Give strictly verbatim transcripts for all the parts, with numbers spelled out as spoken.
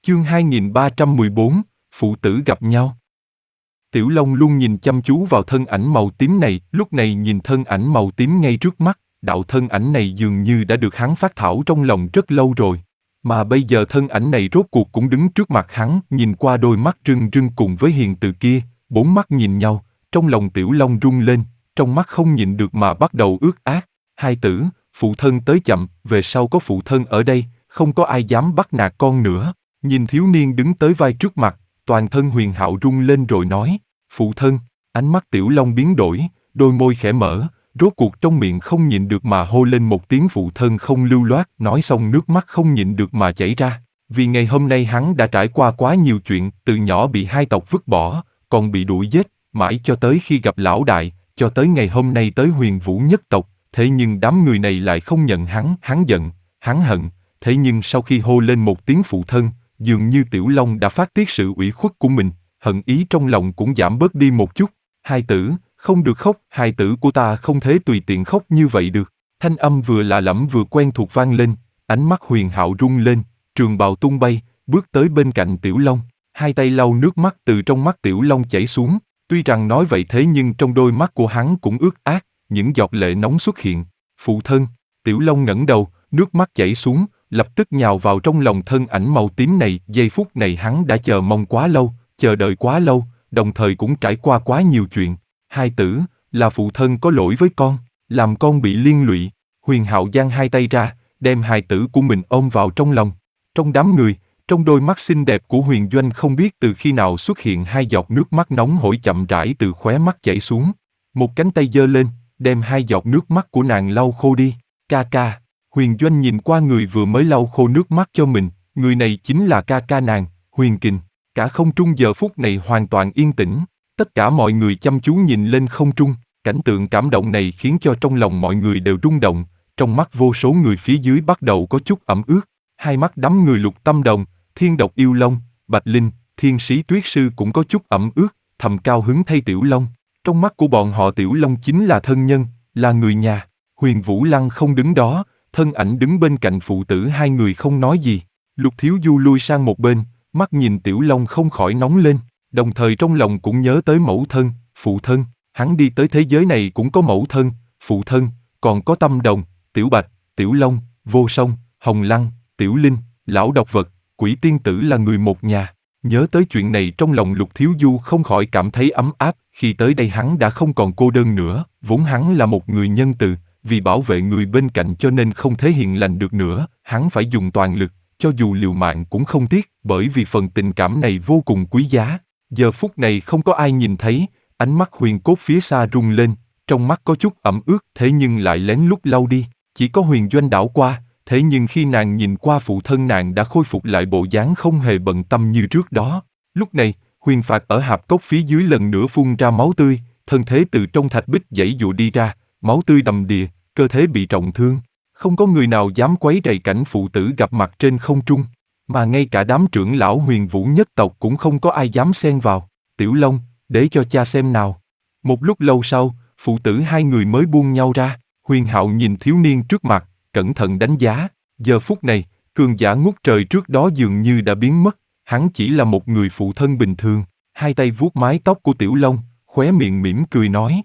Chương hai nghìn ba trăm mười bốn, phụ tử gặp nhau. Tiểu Long luôn nhìn chăm chú vào thân ảnh màu tím này, lúc này nhìn thân ảnh màu tím ngay trước mắt, đạo thân ảnh này dường như đã được hắn phát thảo trong lòng rất lâu rồi. Mà bây giờ thân ảnh này rốt cuộc cũng đứng trước mặt hắn, nhìn qua đôi mắt rưng rưng cùng với hiền từ kia, bốn mắt nhìn nhau, trong lòng Tiểu Long rung lên, trong mắt không nhịn được mà bắt đầu ướt át. Hai tử, phụ thân tới chậm, về sau có phụ thân ở đây, không có ai dám bắt nạt con nữa. Nhìn thiếu niên đứng tới vai trước mặt, toàn thân Huyền Hạo rung lên rồi nói, phụ thân. Ánh mắt Tiểu Long biến đổi, đôi môi khẽ mở, rốt cuộc trong miệng không nhịn được mà hô lên một tiếng phụ thân không lưu loát, nói xong nước mắt không nhịn được mà chảy ra. Vì ngày hôm nay hắn đã trải qua quá nhiều chuyện, từ nhỏ bị hai tộc vứt bỏ, còn bị đuổi giết, mãi cho tới khi gặp lão đại, cho tới ngày hôm nay tới Huyền Vũ nhất tộc, thế nhưng đám người này lại không nhận hắn, hắn giận, hắn hận, thế nhưng sau khi hô lên một tiếng phụ thân, dường như Tiểu Long đã phát tiết sự ủy khuất của mình, hận ý trong lòng cũng giảm bớt đi một chút. Hai tử, không được khóc, hai tử của ta không thể tùy tiện khóc như vậy được. Thanh âm vừa lạ lẫm vừa quen thuộc vang lên, ánh mắt Huyền Hạo rung lên, trường bào tung bay, bước tới bên cạnh Tiểu Long, hai tay lau nước mắt từ trong mắt Tiểu Long chảy xuống. Tuy rằng nói vậy thế nhưng trong đôi mắt của hắn cũng ướt át, những giọt lệ nóng xuất hiện. Phụ thân, Tiểu Long ngẩng đầu, nước mắt chảy xuống, lập tức nhào vào trong lòng thân ảnh màu tím này. Giây phút này hắn đã chờ mong quá lâu, chờ đợi quá lâu, đồng thời cũng trải qua quá nhiều chuyện. Hai tử, là phụ thân có lỗi với con, làm con bị liên lụy. Huyền Hạo giang hai tay ra, đem hài tử của mình ôm vào trong lòng. Trong đám người, trong đôi mắt xinh đẹp của Huyền Doanh không biết từ khi nào xuất hiện hai giọt nước mắt nóng hổi chậm rãi từ khóe mắt chảy xuống. Một cánh tay giơ lên, đem hai giọt nước mắt của nàng lau khô đi. Ca ca. Huyền Doanh nhìn qua người vừa mới lau khô nước mắt cho mình, người này chính là ca ca nàng, Huyền Kình. Cả không trung giờ phút này hoàn toàn yên tĩnh, tất cả mọi người chăm chú nhìn lên không trung, cảnh tượng cảm động này khiến cho trong lòng mọi người đều rung động, trong mắt vô số người phía dưới bắt đầu có chút ẩm ướt, hai mắt đám người Lục Tâm Đồng, Thiên Độc Yêu Long, Bạch Linh, Thiên Sĩ Tuyết Sư cũng có chút ẩm ướt, thầm cao hứng thay Tiểu Long. Trong mắt của bọn họ Tiểu Long chính là thân nhân, là người nhà. Huyền Vũ Lăng không đứng đó, thân ảnh đứng bên cạnh phụ tử hai người không nói gì. Lục Thiếu Du lui sang một bên, mắt nhìn Tiểu Long không khỏi nóng lên, đồng thời trong lòng cũng nhớ tới mẫu thân, phụ thân. Hắn đi tới thế giới này cũng có mẫu thân, phụ thân, còn có Tâm Đồng, Tiểu Bạch, Tiểu Long, Vô Song, Hồng Lăng, Tiểu Linh, Lão Độc Vật, Quỷ Tiên Tử là người một nhà. Nhớ tới chuyện này trong lòng Lục Thiếu Du không khỏi cảm thấy ấm áp, khi tới đây hắn đã không còn cô đơn nữa, vốn hắn là một người nhân từ, vì bảo vệ người bên cạnh cho nên không thể hiền lành được nữa, hắn phải dùng toàn lực, cho dù liều mạng cũng không tiếc, bởi vì phần tình cảm này vô cùng quý giá. Giờ phút này không có ai nhìn thấy, ánh mắt Huyền Cốt phía xa rung lên, trong mắt có chút ẩm ướt thế nhưng lại lén lút lau đi, chỉ có Huyền Doanh đảo qua, thế nhưng khi nàng nhìn qua phụ thân nàng đã khôi phục lại bộ dáng không hề bận tâm như trước đó. Lúc này, Huyền Phạt ở hạp cốc phía dưới lần nữa phun ra máu tươi, thân thế từ trong thạch bích giãy giụa đi ra, máu tươi đầm đìa, cơ thể bị trọng thương. Không có người nào dám quấy rầy cảnh phụ tử gặp mặt trên không trung, mà ngay cả đám trưởng lão Huyền Vũ nhất tộc cũng không có ai dám xen vào. Tiểu Long, để cho cha xem nào. Một lúc lâu sau, phụ tử hai người mới buông nhau ra. Huyền Hạo nhìn thiếu niên trước mặt, cẩn thận đánh giá. Giờ phút này, cường giả ngút trời trước đó dường như đã biến mất, hắn chỉ là một người phụ thân bình thường. Hai tay vuốt mái tóc của Tiểu Long, khóe miệng mỉm cười nói: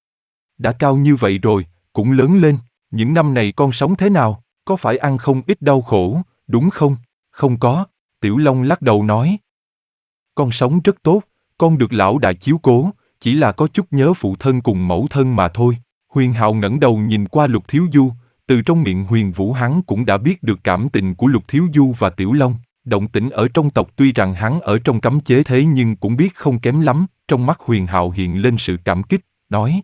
đã cao như vậy rồi, cũng lớn lên, những năm này con sống thế nào, có phải ăn không ít đau khổ, đúng không? Không có, Tiểu Long lắc đầu nói. Con sống rất tốt, con được lão đại chiếu cố, chỉ là có chút nhớ phụ thân cùng mẫu thân mà thôi. Huyền Hạo ngẩng đầu nhìn qua Lục Thiếu Du, từ trong miệng Huyền Vũ hắn cũng đã biết được cảm tình của Lục Thiếu Du và Tiểu Long. Động tĩnh ở trong tộc tuy rằng hắn ở trong cấm chế thế nhưng cũng biết không kém lắm. Trong mắt Huyền Hạo hiện lên sự cảm kích, nói: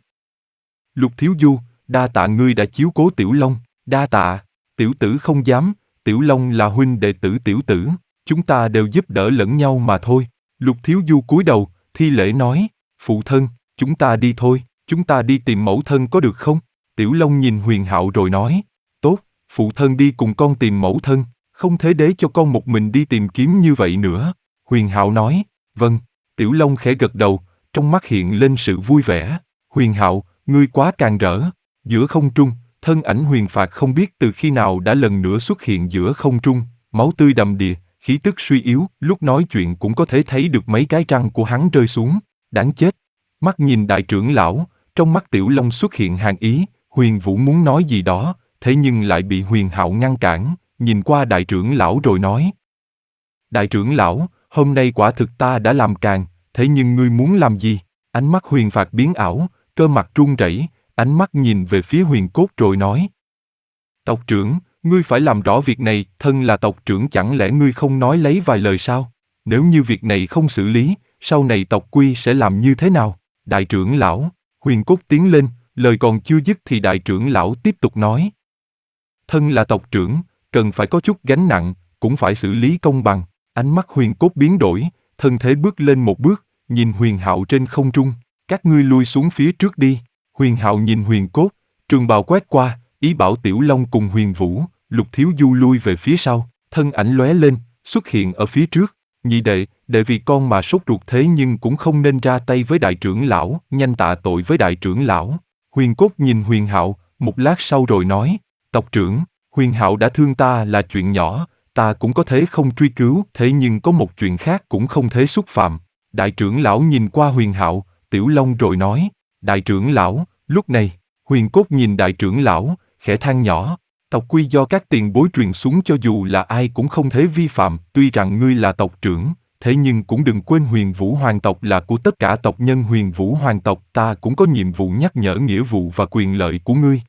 Lục Thiếu Du, đa tạ ngươi đã chiếu cố Tiểu Long. Đa tạ, tiểu tử không dám, Tiểu Long là huynh đệ tử tiểu tử, chúng ta đều giúp đỡ lẫn nhau mà thôi. Lục Thiếu Du cúi đầu, thi lễ nói: phụ thân, chúng ta đi thôi, chúng ta đi tìm mẫu thân có được không? Tiểu Long nhìn Huyền Hạo rồi nói: tốt, phụ thân đi cùng con tìm mẫu thân, không thể để cho con một mình đi tìm kiếm như vậy nữa. Huyền Hạo nói: vâng. Tiểu Long khẽ gật đầu, trong mắt hiện lên sự vui vẻ. Huyền Hạo, ngươi quá càn rỡ. Giữa không trung, thân ảnh Huyền Phạt không biết từ khi nào đã lần nữa xuất hiện giữa không trung, máu tươi đầm đìa, khí tức suy yếu, lúc nói chuyện cũng có thể thấy được mấy cái răng của hắn rơi xuống. Đáng chết! Mắt nhìn đại trưởng lão, trong mắt Tiểu Long xuất hiện hàn ý, Huyền Vũ muốn nói gì đó, thế nhưng lại bị Huyền Hạo ngăn cản, nhìn qua đại trưởng lão rồi nói. Đại trưởng lão, hôm nay quả thực ta đã làm càng, thế nhưng ngươi muốn làm gì? Ánh mắt Huyền Phạt biến ảo, cơ mặt run rẩy, ánh mắt nhìn về phía Huyền Cốt rồi nói. Tộc trưởng, ngươi phải làm rõ việc này, thân là tộc trưởng chẳng lẽ ngươi không nói lấy vài lời sao? Nếu như việc này không xử lý, sau này tộc quy sẽ làm như thế nào? Đại trưởng lão, Huyền Cốt tiến lên, lời còn chưa dứt thì đại trưởng lão tiếp tục nói. Thân là tộc trưởng, cần phải có chút gánh nặng, cũng phải xử lý công bằng. Ánh mắt Huyền Cốt biến đổi, thân thế bước lên một bước, nhìn Huyền Hạo trên không trung. Các ngươi lui xuống phía trước đi. Huyền Hạo nhìn Huyền Cốt, trường bào quét qua, ý bảo Tiểu Long cùng Huyền Vũ, Lục Thiếu Du lui về phía sau, thân ảnh lóe lên, xuất hiện ở phía trước. Nhị đệ, đệ vì con mà sốt ruột thế nhưng cũng không nên ra tay với đại trưởng lão, nhanh tạ tội với đại trưởng lão. Huyền Cốt nhìn Huyền Hạo, một lát sau rồi nói, tộc trưởng, Huyền Hạo đã thương ta là chuyện nhỏ, ta cũng có thể không truy cứu, thế nhưng có một chuyện khác cũng không thể xúc phạm. Đại trưởng lão nhìn qua Huyền Hạo, Tiểu Long rồi nói, đại trưởng lão, lúc này, Huyền Cốt nhìn đại trưởng lão, khẽ than nhỏ, tộc quy do các tiền bối truyền xuống cho dù là ai cũng không thể vi phạm, tuy rằng ngươi là tộc trưởng, thế nhưng cũng đừng quên Huyền Vũ Hoàng tộc là của tất cả tộc nhân Huyền Vũ Hoàng tộc, ta cũng có nhiệm vụ nhắc nhở nghĩa vụ và quyền lợi của ngươi.